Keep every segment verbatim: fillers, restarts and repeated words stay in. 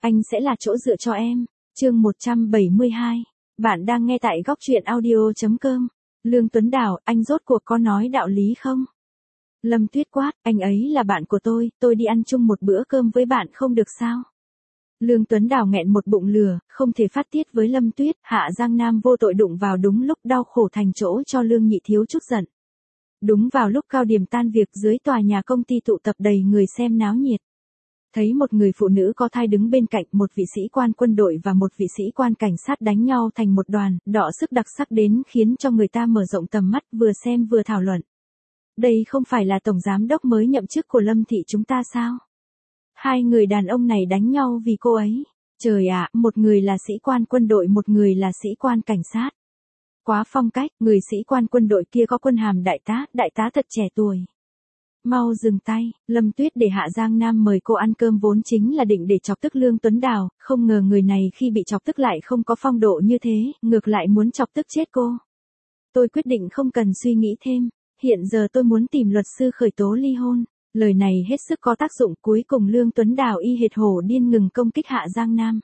Anh sẽ là chỗ dựa cho em. Chương một trăm bảy mươi hai. Bạn đang nghe tại góc truyện audio chấm com. Lương Tuấn Đào, anh rốt cuộc có nói đạo lý không? Lâm Tuyết quát, anh ấy là bạn của tôi, tôi đi ăn chung một bữa cơm với bạn không được sao? Lương Tuấn Đào nghẹn một bụng lửa, không thể phát tiết với Lâm Tuyết, Hạ Giang Nam vô tội đụng vào đúng lúc đau khổ thành chỗ cho Lương Nhị Thiếu chút giận. Đúng vào lúc cao điểm tan việc dưới tòa nhà công ty tụ tập đầy người xem náo nhiệt. Thấy một người phụ nữ có thai đứng bên cạnh một vị sĩ quan quân đội và một vị sĩ quan cảnh sát đánh nhau thành một đoàn, đọ sức đặc sắc đến khiến cho người ta mở rộng tầm mắt vừa xem vừa thảo luận. Đây không phải là tổng giám đốc mới nhậm chức của Lâm thị chúng ta sao? Hai người đàn ông này đánh nhau vì cô ấy. Trời ạ, một người là sĩ quan quân đội, một người là sĩ quan cảnh sát. Quá phong cách, người sĩ quan quân đội kia có quân hàm đại tá, đại tá thật trẻ tuổi. Mau dừng tay, Lâm Tuyết để Hạ Giang Nam mời cô ăn cơm vốn chính là định để chọc tức Lương Tuấn Đào, không ngờ người này khi bị chọc tức lại không có phong độ như thế, ngược lại muốn chọc tức chết cô. Tôi quyết định không cần suy nghĩ thêm, hiện giờ tôi muốn tìm luật sư khởi tố ly hôn. Lời này hết sức có tác dụng, cuối cùng Lương Tuấn Đào y hệt hổ điên ngừng công kích Hạ Giang Nam.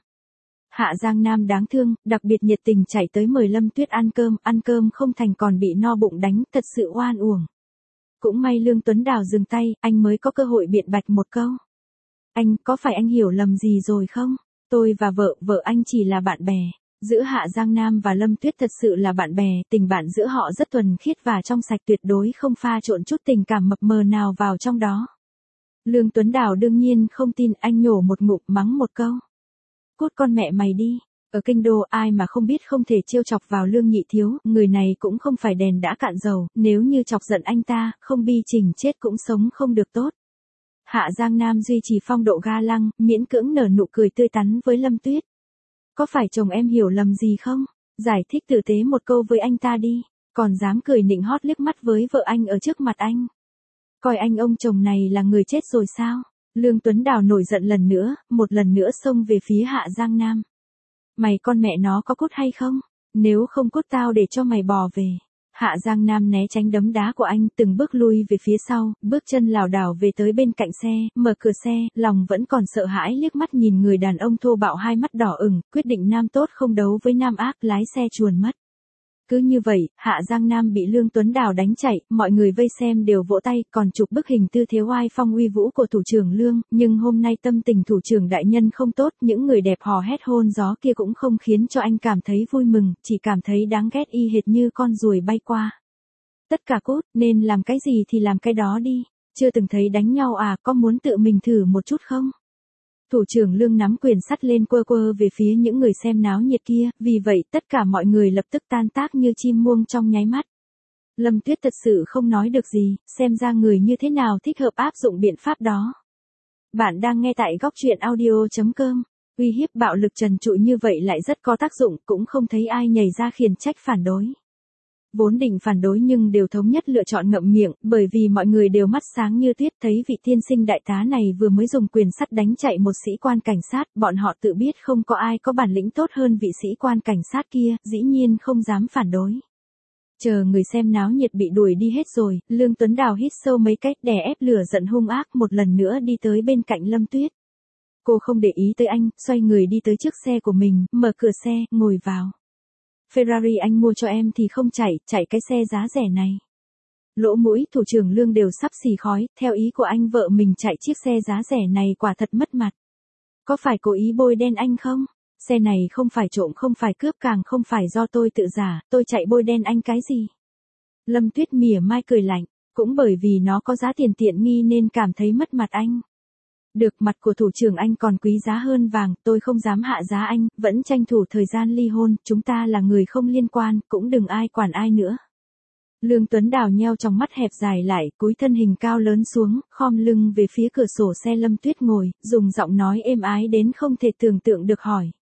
Hạ Giang Nam đáng thương, đặc biệt nhiệt tình chạy tới mời Lâm Tuyết ăn cơm, ăn cơm không thành còn bị no bụng đánh, thật sự oan uổng. Cũng may Lương Tuấn Đào dừng tay, anh mới có cơ hội biện bạch một câu. Anh, có phải anh hiểu lầm gì rồi không? Tôi và vợ, vợ anh chỉ là bạn bè. Giữa Hạ Giang Nam và Lâm Tuyết thật sự là bạn bè, tình bạn giữa họ rất thuần khiết và trong sạch, tuyệt đối không pha trộn chút tình cảm mập mờ nào vào trong đó. Lương Tuấn Đào đương nhiên không tin, anh nhổ một ngụm mắng một câu. Cút con mẹ mày đi. Ở kinh đô ai mà không biết không thể trêu chọc vào Lương Nhị Thiếu, người này cũng không phải đèn đã cạn dầu, nếu như chọc giận anh ta, không bi trình chết cũng sống không được tốt. Hạ Giang Nam duy trì phong độ ga lăng, miễn cưỡng nở nụ cười tươi tắn với Lâm Tuyết. Có phải chồng em hiểu lầm gì không? Giải thích tử tế một câu với anh ta đi, còn dám cười nịnh hót liếc mắt với vợ anh ở trước mặt anh. Coi anh ông chồng này là người chết rồi sao? Lương Tuấn Đào nổi giận lần nữa, một lần nữa xông về phía Hạ Giang Nam. Mày con mẹ nó có cút hay không? Nếu không cút tao để cho mày bò về. Hạ Giang Nam né tránh đấm đá của anh, từng bước lui về phía sau, bước chân lảo đảo về tới bên cạnh xe, mở cửa xe, lòng vẫn còn sợ hãi liếc mắt nhìn người đàn ông thô bạo hai mắt đỏ ửng, quyết định nam tốt không đấu với nam ác, lái xe chuồn mất. Cứ như vậy, Hạ Giang Nam bị Lương Tuấn Đào đánh chạy, mọi người vây xem đều vỗ tay, còn chụp bức hình tư thế oai phong uy vũ của thủ trưởng Lương, nhưng hôm nay tâm tình thủ trưởng đại nhân không tốt, những người đẹp hò hét hôn gió kia cũng không khiến cho anh cảm thấy vui mừng, chỉ cảm thấy đáng ghét y hệt như con ruồi bay qua. Tất cả cút, nên làm cái gì thì làm cái đó đi, chưa từng thấy đánh nhau à, có muốn tự mình thử một chút không? Thủ trưởng Lương nắm quyền sắt lên quơ quơ về phía những người xem náo nhiệt kia, vì vậy tất cả mọi người lập tức tan tác như chim muông trong nháy mắt. Lâm Tuyết thật sự không nói được gì, xem ra người như thế nào thích hợp áp dụng biện pháp đó. Bạn đang nghe tại góc truyện audio chấm com. Uy hiếp bạo lực trần trụi như vậy lại rất có tác dụng, cũng không thấy ai nhảy ra khiển trách phản đối. Vốn định phản đối nhưng đều thống nhất lựa chọn ngậm miệng, bởi vì mọi người đều mắt sáng như tuyết, thấy vị tiên sinh đại tá này vừa mới dùng quyền sắt đánh chạy một sĩ quan cảnh sát, bọn họ tự biết không có ai có bản lĩnh tốt hơn vị sĩ quan cảnh sát kia, dĩ nhiên không dám phản đối. Chờ người xem náo nhiệt bị đuổi đi hết rồi, Lương Tuấn Đào hít sâu mấy cách đè ép lửa giận hung ác, một lần nữa đi tới bên cạnh Lâm Tuyết. Cô không để ý tới anh, xoay người đi tới trước xe của mình, mở cửa xe, ngồi vào. Ferrari anh mua cho em thì không chạy, chạy cái xe giá rẻ này. Lỗ mũi thủ trưởng Lương đều sắp xì khói, theo ý của anh vợ mình chạy chiếc xe giá rẻ này quả thật mất mặt. Có phải cố ý bôi đen anh không? Xe này không phải trộm, không phải cướp, càng không phải do tôi tự giả, tôi chạy bôi đen anh cái gì? Lâm Tuyết mỉa mai cười lạnh, cũng bởi vì nó có giá tiền tiện nghi nên cảm thấy mất mặt anh. Được, mặt của thủ trưởng anh còn quý giá hơn vàng, tôi không dám hạ giá anh, vẫn tranh thủ thời gian ly hôn, chúng ta là người không liên quan, cũng đừng ai quản ai nữa. Lương Tuấn Đào nheo trong mắt hẹp dài lại, cúi thân hình cao lớn xuống, khom lưng về phía cửa sổ xe Lâm Tuyết ngồi, dùng giọng nói êm ái đến không thể tưởng tượng được hỏi.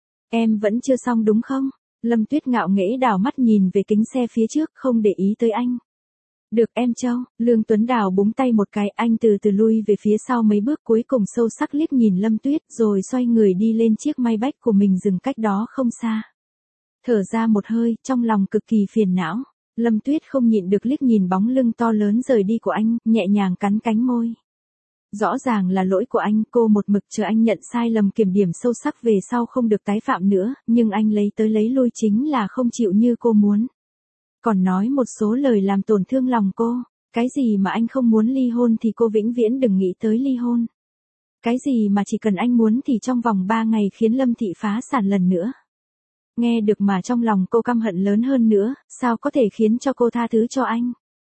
Em vẫn chưa xong đúng không? Lâm Tuyết ngạo nghễ đảo mắt nhìn về kính xe phía trước, không để ý tới anh. Được em Châu, Lương Tuấn Đào búng tay một cái, anh từ từ lui về phía sau mấy bước, cuối cùng sâu sắc liếc nhìn Lâm Tuyết, rồi xoay người đi lên chiếc Maybach của mình dừng cách đó không xa. Thở ra một hơi, trong lòng cực kỳ phiền não, Lâm Tuyết không nhịn được liếc nhìn bóng lưng to lớn rời đi của anh, nhẹ nhàng cắn cánh môi. Rõ ràng là lỗi của anh, cô một mực chờ anh nhận sai lầm kiểm điểm sâu sắc về sau không được tái phạm nữa, nhưng anh lấy tới lấy lui chính là không chịu như cô muốn. Còn nói một số lời làm tổn thương lòng cô, cái gì mà anh không muốn ly hôn thì cô vĩnh viễn đừng nghĩ tới ly hôn. Cái gì mà chỉ cần anh muốn thì trong vòng ba ngày khiến Lâm Thị phá sản lần nữa. Nghe được mà trong lòng cô căm hận lớn hơn nữa, sao có thể khiến cho cô tha thứ cho anh?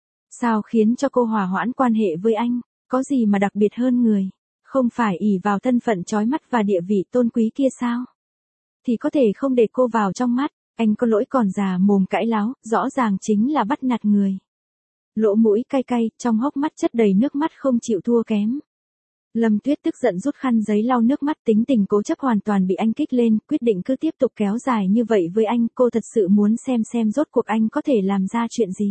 Sao khiến cho cô hòa hoãn quan hệ với anh? Có gì mà đặc biệt hơn người? Không phải ỷ vào thân phận chói mắt và địa vị tôn quý kia sao? Thì có thể không để cô vào trong mắt, anh có lỗi còn già mồm cãi láo, rõ ràng chính là bắt nạt người. Lỗ mũi cay cay, trong hốc mắt chất đầy nước mắt không chịu thua kém. Lâm Tuyết tức giận rút khăn giấy lau nước mắt, tính tình cố chấp hoàn toàn bị anh kích lên, quyết định cứ tiếp tục kéo dài như vậy với anh, cô thật sự muốn xem xem rốt cuộc anh có thể làm ra chuyện gì.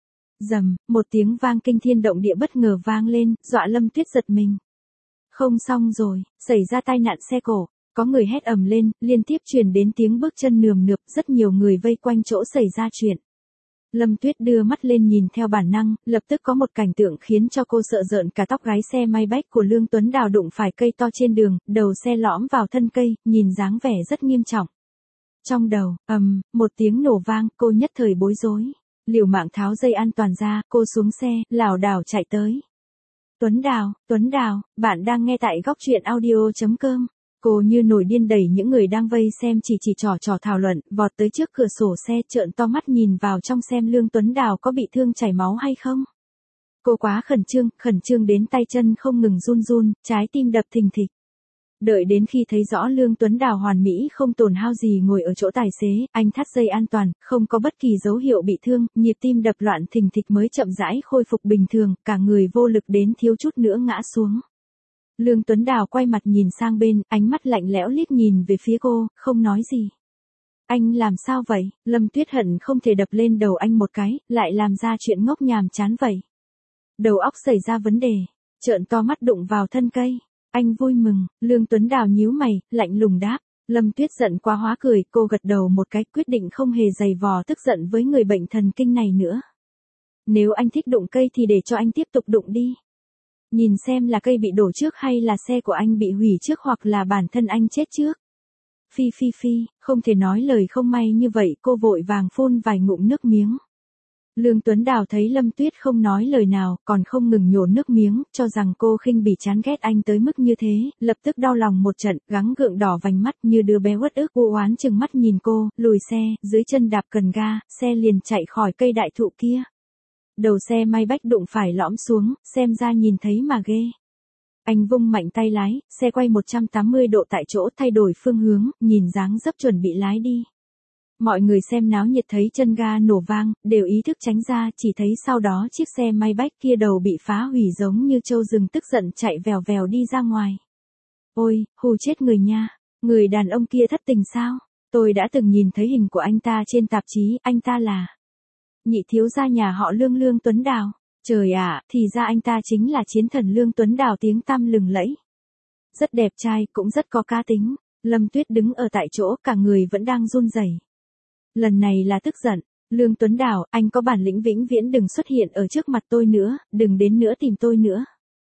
Rầm, một tiếng vang kinh thiên động địa bất ngờ vang lên, dọa Lâm Tuyết giật mình. Không xong rồi, xảy ra tai nạn xe cổ, có người hét ầm lên, liên tiếp truyền đến tiếng bước chân nườm nượp, rất nhiều người vây quanh chỗ xảy ra chuyện. Lâm Tuyết đưa mắt lên nhìn theo bản năng, lập tức có một cảnh tượng khiến cho cô sợ rợn cả tóc gáy. Xe Maybach của Lương Tuấn Đào đụng phải cây to trên đường, đầu xe lõm vào thân cây, nhìn dáng vẻ rất nghiêm trọng. Trong đầu, ầm, một tiếng nổ vang, cô nhất thời bối rối. Liều mạng tháo dây an toàn ra, cô xuống xe, lảo đảo chạy tới. Tuấn Đào, Tuấn Đào, bạn đang nghe tại góc truyện audio chấm com. Cô như nổi điên đẩy những người đang vây xem chỉ chỉ trò trò thảo luận, vọt tới trước cửa sổ xe, trợn to mắt nhìn vào trong xem Lương Tuấn Đào có bị thương chảy máu hay không. Cô quá khẩn trương, khẩn trương đến tay chân không ngừng run run, trái tim đập thình thịch. Đợi đến khi thấy rõ Lương Tuấn Đào hoàn mỹ không tổn hao gì ngồi ở chỗ tài xế, anh thắt dây an toàn, không có bất kỳ dấu hiệu bị thương, nhịp tim đập loạn thình thịch mới chậm rãi khôi phục bình thường, cả người vô lực đến thiếu chút nữa ngã xuống. Lương Tuấn Đào quay mặt nhìn sang bên, ánh mắt lạnh lẽo liếc nhìn về phía cô, không nói gì. Anh làm sao vậy? Lâm Tuyết hận không thể đập lên đầu anh một cái, lại làm ra chuyện ngốc nhàm chán vậy. Đầu óc xảy ra vấn đề, trợn to mắt đụng vào thân cây. Anh vui mừng, Lương Tuấn Đào nhíu mày, lạnh lùng đáp. Lâm Tuyết giận quá hóa cười, cô gật đầu một cái, quyết định không hề giày vò tức giận với người bệnh thần kinh này nữa. Nếu anh thích đụng cây thì để cho anh tiếp tục đụng đi. Nhìn xem là cây bị đổ trước hay là xe của anh bị hủy trước hoặc là bản thân anh chết trước. Phi phi phi, không thể nói lời không may như vậy, cô vội vàng phun vài ngụm nước miếng. Lương Tuấn Đào thấy Lâm Tuyết không nói lời nào, còn không ngừng nhổ nước miếng, cho rằng cô khinh bỉ chán ghét anh tới mức như thế, lập tức đau lòng một trận, gắng gượng đỏ vành mắt như đứa bé uất ức, u oán chừng mắt nhìn cô, lùi xe, dưới chân đạp cần ga, xe liền chạy khỏi cây đại thụ kia. Đầu xe Maybach đụng phải lõm xuống, xem ra nhìn thấy mà ghê. Anh vung mạnh tay lái, xe quay một trăm tám mươi độ tại chỗ, thay đổi phương hướng, nhìn dáng dấp chuẩn bị lái đi. Mọi người xem náo nhiệt thấy chân ga nổ vang, đều ý thức tránh ra, chỉ thấy sau đó chiếc xe Maybach kia đầu bị phá hủy giống như trâu rừng, tức giận chạy vèo vèo đi ra ngoài. Ôi, hù chết người nha, người đàn ông kia thất tình sao? Tôi đã từng nhìn thấy hình của anh ta trên tạp chí, anh ta là nhị thiếu gia nhà họ Lương, Lương Tuấn Đào. Trời ạ, thì ra anh ta chính là chiến thần Lương Tuấn Đào tiếng tăm lừng lẫy. Rất đẹp trai, cũng rất có cá tính. Lâm Tuyết đứng ở tại chỗ, cả người vẫn đang run rẩy. Lần này là tức giận. Lương Tuấn Đào, anh có bản lĩnh vĩnh viễn đừng xuất hiện ở trước mặt tôi nữa, đừng đến nữa tìm tôi nữa.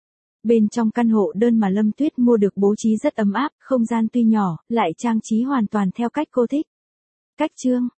Bên trong căn hộ đơn mà Lâm Tuyết mua được bố trí rất ấm áp, không gian tuy nhỏ, lại trang trí hoàn toàn theo cách cô thích. Cách chương,